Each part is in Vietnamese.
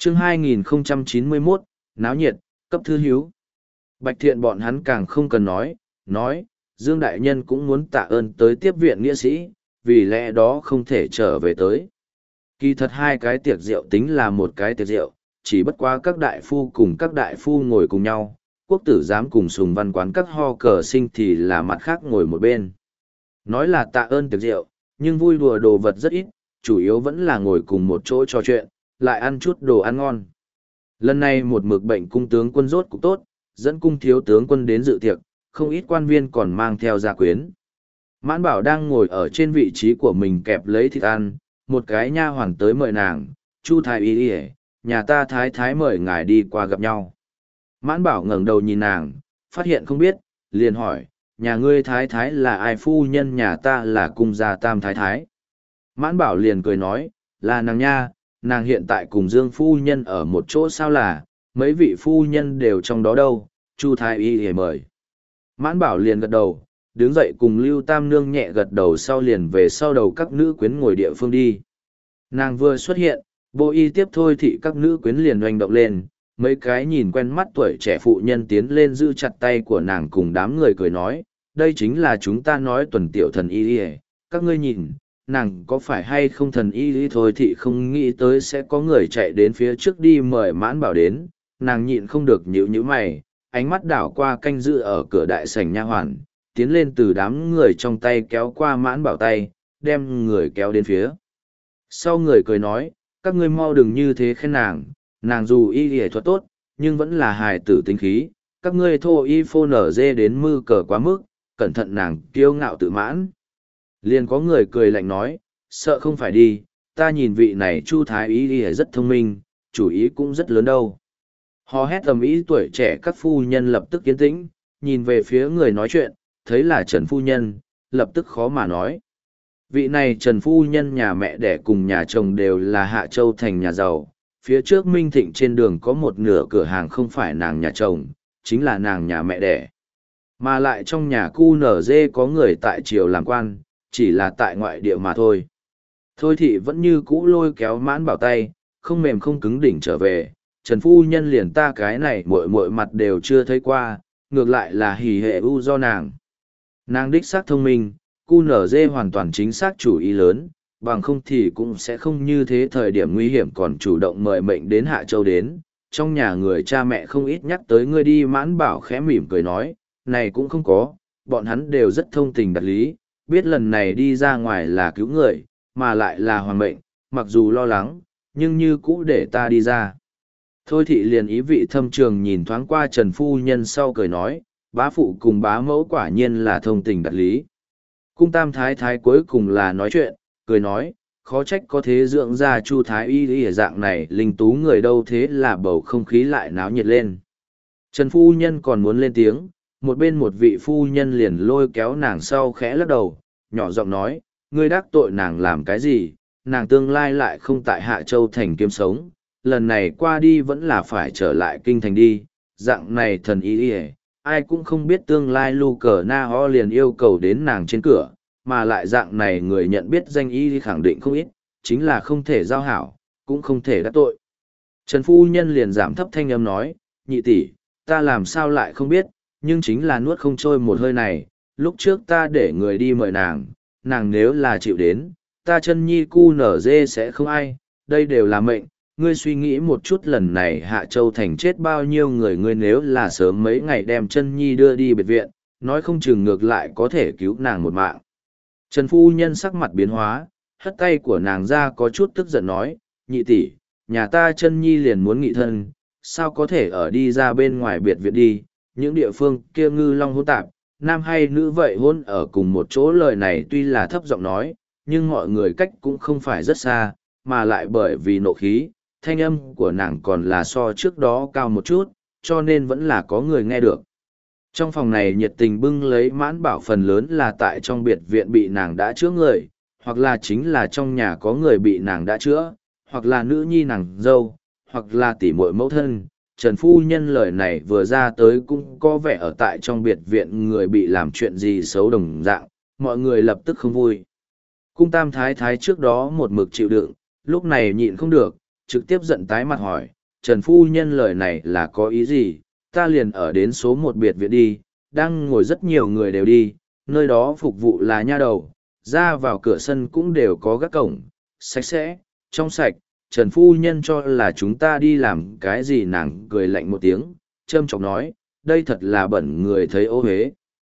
Chương 2091, náo nhiệt, cấp thư hiếu. Bạch Thiện bọn hắn càng không cần nói, Dương Đại Nhân cũng muốn tạ ơn tới tiếp viện nghĩa sĩ, vì lẽ đó không thể trở về tới. Kỳ thật hai cái tiệc rượu tính là một cái tiệc rượu, chỉ bất quá các đại phu cùng các đại phu ngồi cùng nhau, quốc tử giám cùng Sùng Văn Quán các ho cờ sinh thì là mặt khác ngồi một bên. Nói là tạ ơn tiệc rượu, nhưng vui đùa đồ vật rất ít, chủ yếu vẫn là ngồi cùng một chỗ trò chuyện, lại ăn chút đồ ăn ngon. Lần này một mực bệnh cung tướng quân rốt cục tốt, dẫn cung thiếu tướng quân đến dự tiệc, không ít quan viên còn mang theo gia quyến. Mãn Bảo đang ngồi ở trên vị trí của mình kẹp lấy thịt ăn, một cái nha hoàn tới mời nàng, Chu Thái Y Y, nhà ta thái thái mời ngài đi qua gặp nhau. Mãn Bảo ngẩng đầu nhìn nàng, phát hiện không biết, liền hỏi, nhà ngươi thái thái là ai? Phu nhân nhà ta là cung gia tam thái thái. Mãn Bảo liền cười nói, là nàng nha, nàng hiện tại cùng Dương phu nhân ở một chỗ sao là, mấy vị phu nhân đều trong đó đâu, Chu Thái Y Y mời. Mãn Bảo liền gật đầu, đứng dậy cùng Lưu Tam Nương nhẹ gật đầu sau liền về sau đầu các nữ quyến ngồi địa phương đi. Nàng vừa xuất hiện, Bộ Y tiếp thôi thì các nữ quyến liền oanh động lên, mấy cái nhìn quen mắt tuổi trẻ phụ nhân tiến lên giữ chặt tay của nàng cùng đám người cười nói, đây chính là chúng ta nói tuần tiểu thần y y, các ngươi nhìn, nàng có phải hay không thần y y thôi thì không nghĩ tới sẽ có người chạy đến phía trước đi mời Mãn Bảo đến, nàng nhịn không được nhíu mày, ánh mắt đảo qua canh giữ ở cửa đại sảnh nha hoàn, tiến lên từ đám người trong tay kéo qua Mãn Bảo tay, đem người kéo đến phía. Sau người cười nói, các ngươi mau đừng như thế khen nàng dù y y thuật tốt, nhưng vẫn là hài tử tính khí, các ngươi thô y phô nở dê đến mư cờ quá mức, cẩn thận nàng kiêu ngạo tự mãn. Liền có người cười lạnh nói, sợ không phải đi, ta nhìn vị này Chu Thái Y Y rất thông minh, chủ ý cũng rất lớn đâu. Hò hét ầm ĩ tuổi trẻ các phu nhân lập tức yên tĩnh, nhìn về phía người nói chuyện, thấy là Trần phu nhân, lập tức khó mà nói. Vị này Trần phu nhân nhà mẹ đẻ cùng nhà chồng đều là Hạ Châu thành nhà giàu, phía trước Minh Thịnh trên đường có một nửa cửa hàng không phải nàng nhà chồng, chính là nàng nhà mẹ đẻ. Mà lại trong nhà cu nở dê có người tại triều làm quan, chỉ là tại ngoại địa mà thôi. Thôi thì vẫn như cũ lôi kéo Mãn Bảo tay, không mềm không cứng đỉnh trở về, Trần phu nhân liền ta cái này muội mặt đều chưa thấy qua, ngược lại là hỉ hệ u do nàng. Nàng đích xác thông minh, cu nở dê hoàn toàn chính xác chủ ý lớn, bằng không thì cũng sẽ không như thế thời điểm nguy hiểm còn chủ động mời mệnh đến Hạ Châu đến. Trong nhà người cha mẹ không ít nhắc tới ngươi đi. Mãn Bảo khẽ mỉm cười nói, này cũng không có, bọn hắn đều rất thông tình đạt lý, biết lần này đi ra ngoài là cứu người, mà lại là hoàng mệnh, mặc dù lo lắng, nhưng như cũ để ta đi ra. Thôi thị liền ý vị thâm trường nhìn thoáng qua Trần phu nhân sau cười nói, bá phụ cùng bá mẫu quả nhiên là thông tình đạt lý. Cung tam thái thái cuối cùng là nói chuyện, cười nói, khó trách có thế dưỡng ra Chu Thái Y Y dạng này linh tú người đâu, thế là bầu không khí lại náo nhiệt lên. Trần phu nhân còn muốn lên tiếng, một bên một vị phu nhân liền lôi kéo nàng sau khẽ lắc đầu, nhỏ giọng nói, ngươi đắc tội nàng làm cái gì, nàng tương lai lại không tại Hạ Châu thành kiếm sống, lần này qua đi vẫn là phải trở lại kinh thành đi, dạng này thần y y, ai cũng không biết tương lai lu cờ na ho liền yêu cầu đến nàng trên cửa, mà lại dạng này người nhận biết danh y khẳng định không ít, chính là không thể giao hảo, cũng không thể đắc tội. Trần phu nhân liền giảm thấp thanh âm nói, nhị tỷ, ta làm sao lại không biết, nhưng chính là nuốt không trôi một hơi này, lúc trước ta để người đi mời nàng, nàng nếu là chịu đến, ta chân nhi cu nở dê sẽ không ai, đây đều là mệnh. Ngươi suy nghĩ một chút lần này Hạ Châu thành chết bao nhiêu người, ngươi nếu là sớm mấy ngày đem chân nhi đưa đi biệt viện, nói không chừng ngược lại có thể cứu nàng một mạng. Trần phu nhân sắc mặt biến hóa, hất tay của nàng ra có chút tức giận nói, nhị tỷ, nhà ta chân nhi liền muốn nghị thân, sao có thể ở đi ra bên ngoài biệt viện đi, những địa phương kia ngư long hỗn tạp, nam hay nữ vậy hôn ở cùng một chỗ. Lời này tuy là thấp giọng nói, nhưng mọi người cách cũng không phải rất xa, mà lại bởi vì nộ khí, thanh âm của nàng còn là so trước đó cao một chút, cho nên vẫn là có người nghe được. Trong phòng này nhiệt tình bưng lấy Mãn Bảo phần lớn là tại trong biệt viện bị nàng đã chữa người, hoặc là chính là trong nhà có người bị nàng đã chữa, hoặc là nữ nhi nàng dâu, hoặc là tỷ muội mẫu thân. Trần phu nhân lời này vừa ra tới cũng có vẻ ở tại trong biệt viện người bị làm chuyện gì xấu đồng dạng, mọi người lập tức không vui. Cung tam thái thái trước đó một mực chịu đựng, lúc này nhịn không được, trực tiếp giận tái mặt hỏi, Trần Phu Nhân lời này là có ý gì, ta liền ở đến số 1 biệt viện đi, đang ngồi rất nhiều người đều đi, nơi đó phục vụ là nha đầu, ra vào cửa sân cũng đều có gác cổng, sạch sẽ, trong sạch, Trần Phu Nhân cho là chúng ta đi làm cái gì, nàng cười lạnh một tiếng, châm chọc nói, đây thật là bẩn người thấy ô hế.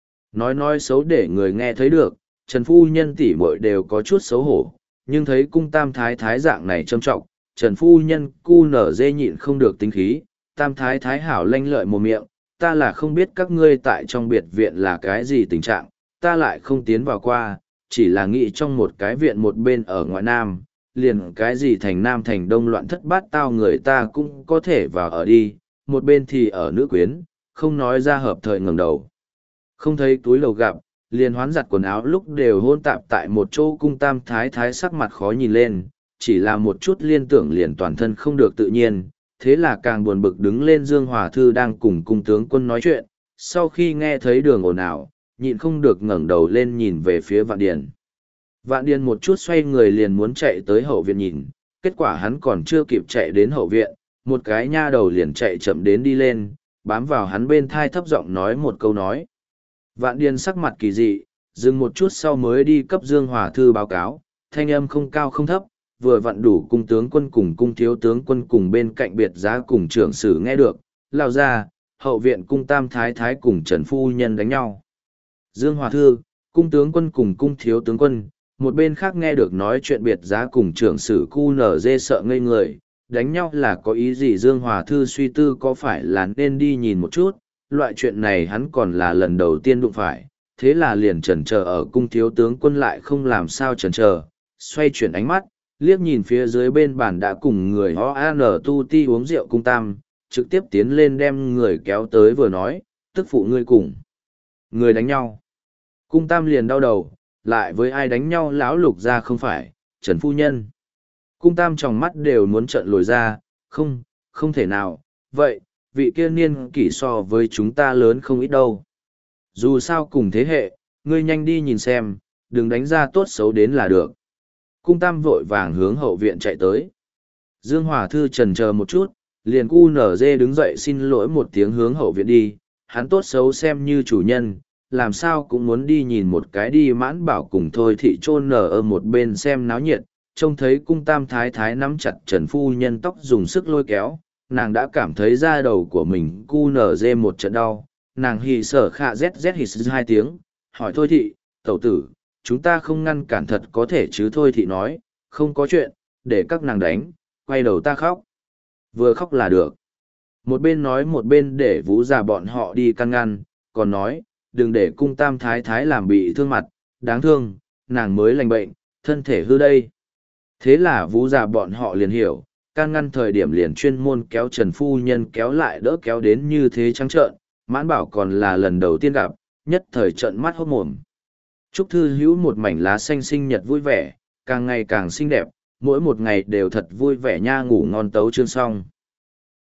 Nói xấu để người nghe thấy được, Trần Phu Nhân tỉ muội đều có chút xấu hổ, nhưng thấy cung tam thái thái dạng này châm trọng, Trần Phu Nhân cu nở dê nhịn không được tính khí, tam thái thái hảo lanh lợi một miệng, ta là không biết các ngươi tại trong biệt viện là cái gì tình trạng, ta lại không tiến vào qua, chỉ là nghĩ trong một cái viện một bên ở ngoại nam, liền cái gì thành nam thành đông loạn thất bát tao người ta cũng có thể vào ở đi, một bên thì ở nữ quyến, không nói ra hợp thời ngẩng đầu. Không thấy túi lầu gặp, liền hoán giặt quần áo lúc đều hôn tạp tại một chỗ, cung tam thái thái sắc mặt khó nhìn lên, chỉ là một chút liên tưởng liền toàn thân không được tự nhiên, thế là càng buồn bực đứng lên. Dương Hòa Thư đang cùng cung tướng quân nói chuyện, sau khi nghe thấy đường ồn ào, nhịn không được ngẩng đầu lên nhìn về phía Vạn Điền. Vạn Điền một chút xoay người liền muốn chạy tới hậu viện nhìn, kết quả hắn còn chưa kịp chạy đến hậu viện, một cái nha đầu liền chạy chậm đến đi lên, bám vào hắn bên thai thấp giọng nói một câu nói. Vạn Điền sắc mặt kỳ dị, dừng một chút sau mới đi cấp Dương Hòa Thư báo cáo, thanh âm không cao không thấp, vừa vặn đủ cung tướng quân cùng cung thiếu tướng quân cùng bên cạnh biệt giá cùng trưởng sử nghe được, lao ra, hậu viện cung tam thái thái cùng Trần Phu Nhân đánh nhau. Dương Hòa Thư, cung tướng quân cùng cung thiếu tướng quân, một bên khác nghe được nói chuyện biệt giá cùng trưởng sử cu nở dê sợ ngây người, đánh nhau là có ý gì? Dương Hòa Thư suy tư có phải là nên đi nhìn một chút, loại chuyện này hắn còn là lần đầu tiên đụng phải, thế là liền chần chờ ở. Cung thiếu tướng quân lại không làm sao chần chờ, xoay chuyển ánh mắt, liếc nhìn phía dưới bên bàn đã cùng người ho an tu ti uống rượu cung tam, trực tiếp tiến lên đem người kéo tới vừa nói, tức phụ ngươi cùng người đánh nhau. Cung tam liền đau đầu, lại với ai đánh nhau? Lão lục ra không phải Trần Phu Nhân. Cung tam trong mắt đều muốn trợn lồi ra, không thể nào, vậy, vị kia niên kỷ so với chúng ta lớn không ít đâu. Dù sao cùng thế hệ, ngươi nhanh đi nhìn xem, đừng đánh ra tốt xấu đến là được. Cung tam vội vàng hướng hậu viện chạy tới. Dương Hòa Thư chần chờ một chút, liền cu nở dê đứng dậy xin lỗi một tiếng hướng hậu viện đi, hắn tốt xấu xem như chủ nhân, làm sao cũng muốn đi nhìn một cái. Đi Mãn Bảo cùng Thôi Thị chôn nở ở một bên xem náo nhiệt, trông thấy cung tam thái thái nắm chặt Trần Phu Nhân tóc dùng sức lôi kéo, nàng đã cảm thấy da đầu của mình cu nở dê một trận đau, nàng hì sở khạ zz hì sư 2 tiếng, hỏi Thôi Thị, tẩu tử, chúng ta không ngăn cản thật có thể chứ? Thôi Thị nói, không có chuyện, để các nàng đánh, quay đầu ta khóc. Vừa khóc là được. Một bên nói một bên để Vũ già bọn họ đi căn ngăn, còn nói, đừng để cung tam thái thái làm bị thương mặt, đáng thương, nàng mới lành bệnh, thân thể hư đây. Thế là Vũ già bọn họ liền hiểu, can ngăn thời điểm liền chuyên môn kéo Trần Phu Nhân kéo lại đỡ kéo đến như thế trắng trợn, Mãn Bảo còn là lần đầu tiên gặp, nhất thời trợn mắt hốt mồm. Trúc Thư Hữu một mảnh lá xanh sinh nhật vui vẻ, càng ngày càng xinh đẹp, mỗi một ngày đều thật vui vẻ nha. Ngủ ngon tấu chương xong.